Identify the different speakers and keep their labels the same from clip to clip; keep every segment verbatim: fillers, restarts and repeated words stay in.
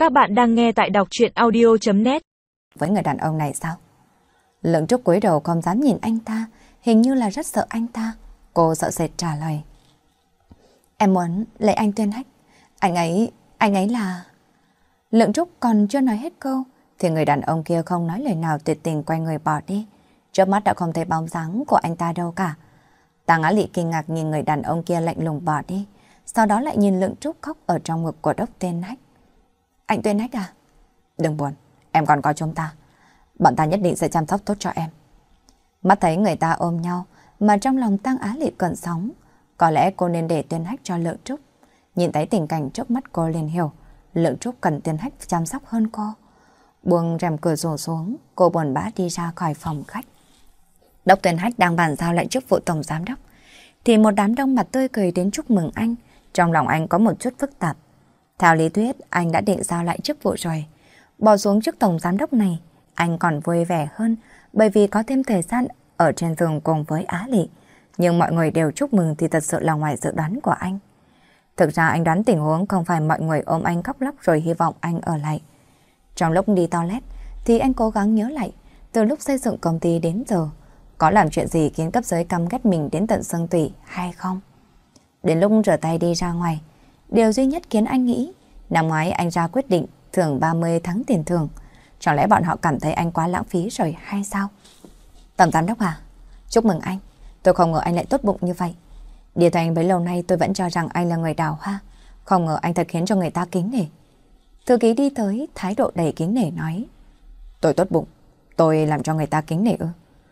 Speaker 1: Các bạn đang nghe tại đọc truyện audio chấm net.
Speaker 2: Với người đàn ông này sao? Lượng Trúc cúi đầu không dám nhìn anh ta, hình như là rất sợ anh ta. Cô sợ sệt trả lời. Em muốn lấy anh Tuyên Hách. Anh ấy, anh ấy là... Lượng Trúc còn chưa nói hết câu, thì người đàn ông kia không nói lời nào tuyệt tình quay người bỏ đi. Trước mắt đã không thấy bóng dáng của anh ta đâu cả. Tàng Á Lị kinh ngạc nhìn người đàn ông kia lạnh lùng bỏ đi, sau đó lại nhìn Lượng Trúc khóc ở trong ngực của Đốc Tuyên Hách. Anh Tuyên Hách à? Đừng buồn, em còn có chúng ta. Bọn ta nhất định sẽ chăm sóc tốt cho em. Mắt thấy người ta ôm nhau, mà trong lòng Tang Á Lị cơn sóng. Có lẽ cô nên để Tuyên Hách cho Lượng Trúc. Nhìn thấy tình cảnh trước mắt cô liền hiểu, Lượng Trúc cần Tuyên Hách chăm sóc hơn cô. Buông rèm cửa sổ xuống, cô buồn bã đi ra khỏi phòng khách. Đốc Tuyên Hách đang bàn giao lại chức vụ tổng giám đốc, thì một đám đông mặt tươi cười đến chúc mừng anh. Trong lòng anh có một chút phức tạp. Theo lý thuyết, anh đã định giao lại chức vụ rồi. Bỏ xuống chức tổng giám đốc này, anh còn vui vẻ hơn bởi vì có thêm thời gian ở trên giường cùng với Á Lị. Nhưng mọi người đều chúc mừng thì thật sự là ngoài dự đoán của anh. Thực ra anh đoán tình huống không phải mọi người ôm anh khóc lóc rồi hy vọng anh ở lại. Trong lúc đi toilet thì anh cố gắng nhớ lại từ lúc xây dựng công ty đến giờ có làm chuyện gì khiến cấp dưới căm ghét mình đến tận xương tủy hay không. Đến lúc rửa tay đi ra ngoài, điều duy nhất khiến anh nghĩ năm ngoái anh ra quyết định thưởng ba mươi tháng tiền thưởng. Chẳng lẽ bọn họ cảm thấy anh quá lãng phí rồi hay sao? Tổng giám đốc à? Chúc mừng anh. Tôi không ngờ anh lại tốt bụng như vậy. Đi theo anh bấy lâu nay tôi vẫn cho rằng anh là người đào hoa. Không ngờ anh thật khiến cho người ta kính nể. Thư ký đi tới, thái độ đầy kính nể nói. Tôi tốt bụng. Tôi làm cho người ta kính nể ư?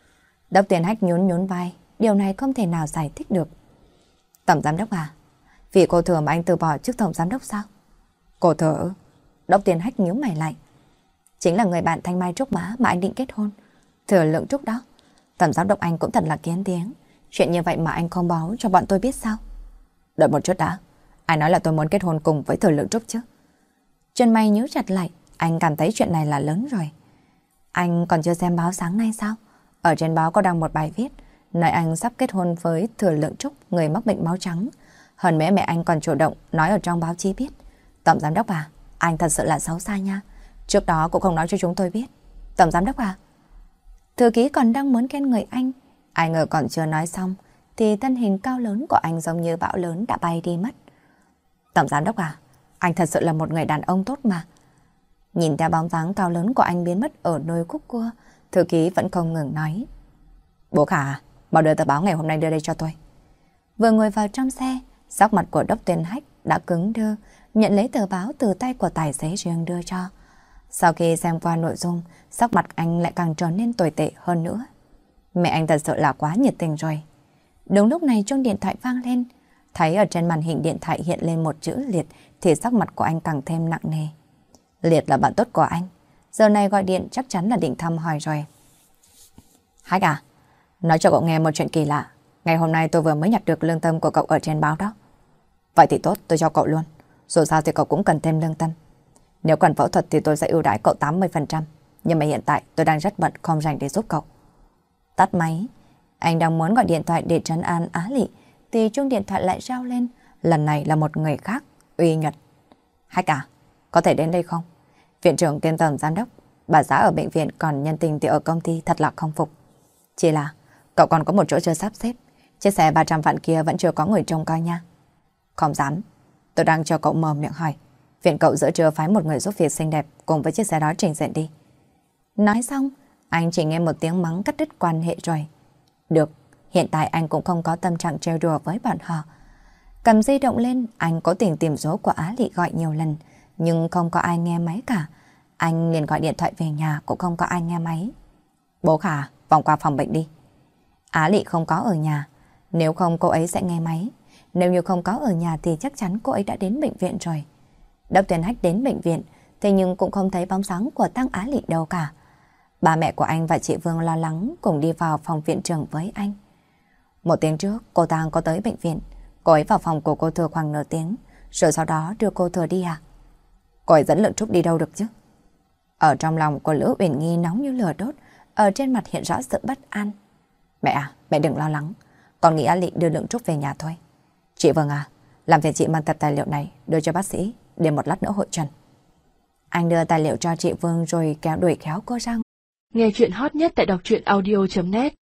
Speaker 2: Đốc Tuyên Hách nhún nhún vai. Điều này không thể nào giải thích được. Tổng giám đốc à? Vì cô thừa mà anh từ bỏ chức tổng giám đốc sao? Cô thừa ư? Đốc Tuyên Hách nhíu mày lại. Chính là người bạn Thanh Mai Trúc Bá mà anh định kết hôn. Thừa Lượng Trúc đó. Tổng giám đốc anh cũng thật là kiến tiếng. Chuyện như vậy mà anh không báo cho bọn tôi biết sao? Đợi một chút đã. Ai nói là tôi muốn kết hôn cùng với Thừa Lượng Trúc chứ? Chân mày nhíu chặt lại. Anh cảm thấy chuyện này là lớn rồi. Anh còn chưa xem báo sáng nay sao? Ở trên báo có đăng một bài viết nói anh sắp kết hôn với Thừa Lượng Trúc, người mắc bệnh máu trắng. Hơn nữa mẹ anh còn chủ động nói ở trong báo chí biết. Tổng giám đốc à, anh thật sự là xấu xa nha. Trước đó cũng không nói cho chúng tôi biết. Tổng giám đốc à? Thư ký còn đang muốn khen người anh. Ai ngờ còn chưa nói xong thì thân hình cao lớn của anh giống như bão lớn đã bay đi mất. Tổng giám đốc à, anh thật sự là một người đàn ông tốt mà. Nhìn theo bóng dáng cao lớn của anh biến mất ở nơi khúc cua, thư ký vẫn không ngừng nói. Bố Khả à, mau đưa tờ báo ngày hôm nay đưa đây cho tôi. Vừa ngồi vào trong xe, sắc mặt của Đốc Tuyên Hách đã cứng đơ, nhận lấy tờ báo từ tay của tài xế riêng đưa cho. Sau khi xem qua nội dung, sắc mặt anh lại càng trở nên tồi tệ hơn nữa. Mẹ anh thật sự là quá nhiệt tình rồi. Đúng lúc này chuông điện thoại vang lên, thấy ở trên màn hình điện thoại hiện lên một chữ Liệt thì sắc mặt của anh càng thêm nặng nề. Liệt là bạn tốt của anh, giờ này gọi điện chắc chắn là định thăm hỏi rồi. Hách à, nói cho cậu nghe một chuyện kỳ lạ. Ngày hôm nay tôi vừa mới nhặt được lương tâm của cậu ở trên báo đó. Vậy thì tốt, tôi cho cậu luôn. Dù sao thì cậu cũng cần thêm lương tâm. Nếu cần phẫu thuật thì tôi sẽ ưu đãi cậu tám mươi phần trăm. Nhưng mà hiện tại tôi đang rất bận, không rảnh để giúp cậu. Tắt máy. Anh đang muốn gọi điện thoại để trấn an Á Lị thì chuông điện thoại lại rao lên. Lần này là một người khác, Uy Nhật. Hách à, có thể đến đây không? Viện trưởng kiêm tổng giám đốc, bà xã ở bệnh viện còn nhân tình thì ở công ty thật là không phục. Chỉ là cậu còn có một chỗ chưa sắp xếp. Chiếc xe ba trăm vạn kia vẫn chưa có người trông coi nha. Không dám. Tôi đang cho cậu mở miệng hỏi. Viện cậu giữa trưa phái một người giúp việc xinh đẹp cùng với chiếc xe đó trình diện đi. Nói xong, anh chỉ nghe một tiếng mắng cắt đứt quan hệ rồi. Được, hiện tại anh cũng không có tâm trạng trêu đùa với bọn họ. Cầm di động lên, anh có tình tìm số của Á Lị gọi nhiều lần, nhưng không có ai nghe máy cả. Anh liền gọi điện thoại về nhà cũng không có ai nghe máy. Bố Khả, vòng qua phòng bệnh đi. Á Lị không có ở nhà, nếu không cô ấy sẽ nghe máy. Nếu như không có ở nhà thì chắc chắn cô ấy đã đến bệnh viện rồi. Đốc Tuyên Hách đến bệnh viện, thế nhưng cũng không thấy bóng dáng của Tang Á Lị đâu cả. Ba mẹ của anh và chị Vương lo lắng cùng đi vào phòng viện trưởng với anh. Một tiếng trước, cô Tang có tới bệnh viện. Cô ấy vào phòng của cô Thừa khoảng nửa tiếng, rồi sau đó đưa cô Thừa đi à? Cô ấy dẫn Lượng Trúc đi đâu được chứ? Ở trong lòng của Lữ Uyển Nghi nóng như lửa đốt, ở trên mặt hiện rõ sự bất an. Mẹ à, mẹ đừng lo lắng. Con nghĩ Á Lị đưa Lượng Trúc về nhà thôi. Chị Vương à, làm phiền chị mang tập tài liệu này đưa cho bác sĩ để một lát nữa hội trần. Anh đưa tài liệu cho chị Vương rồi kéo đuổi khéo cô ra.
Speaker 1: Nghe chuyện hot nhất tại đọc truyện audio chấm net.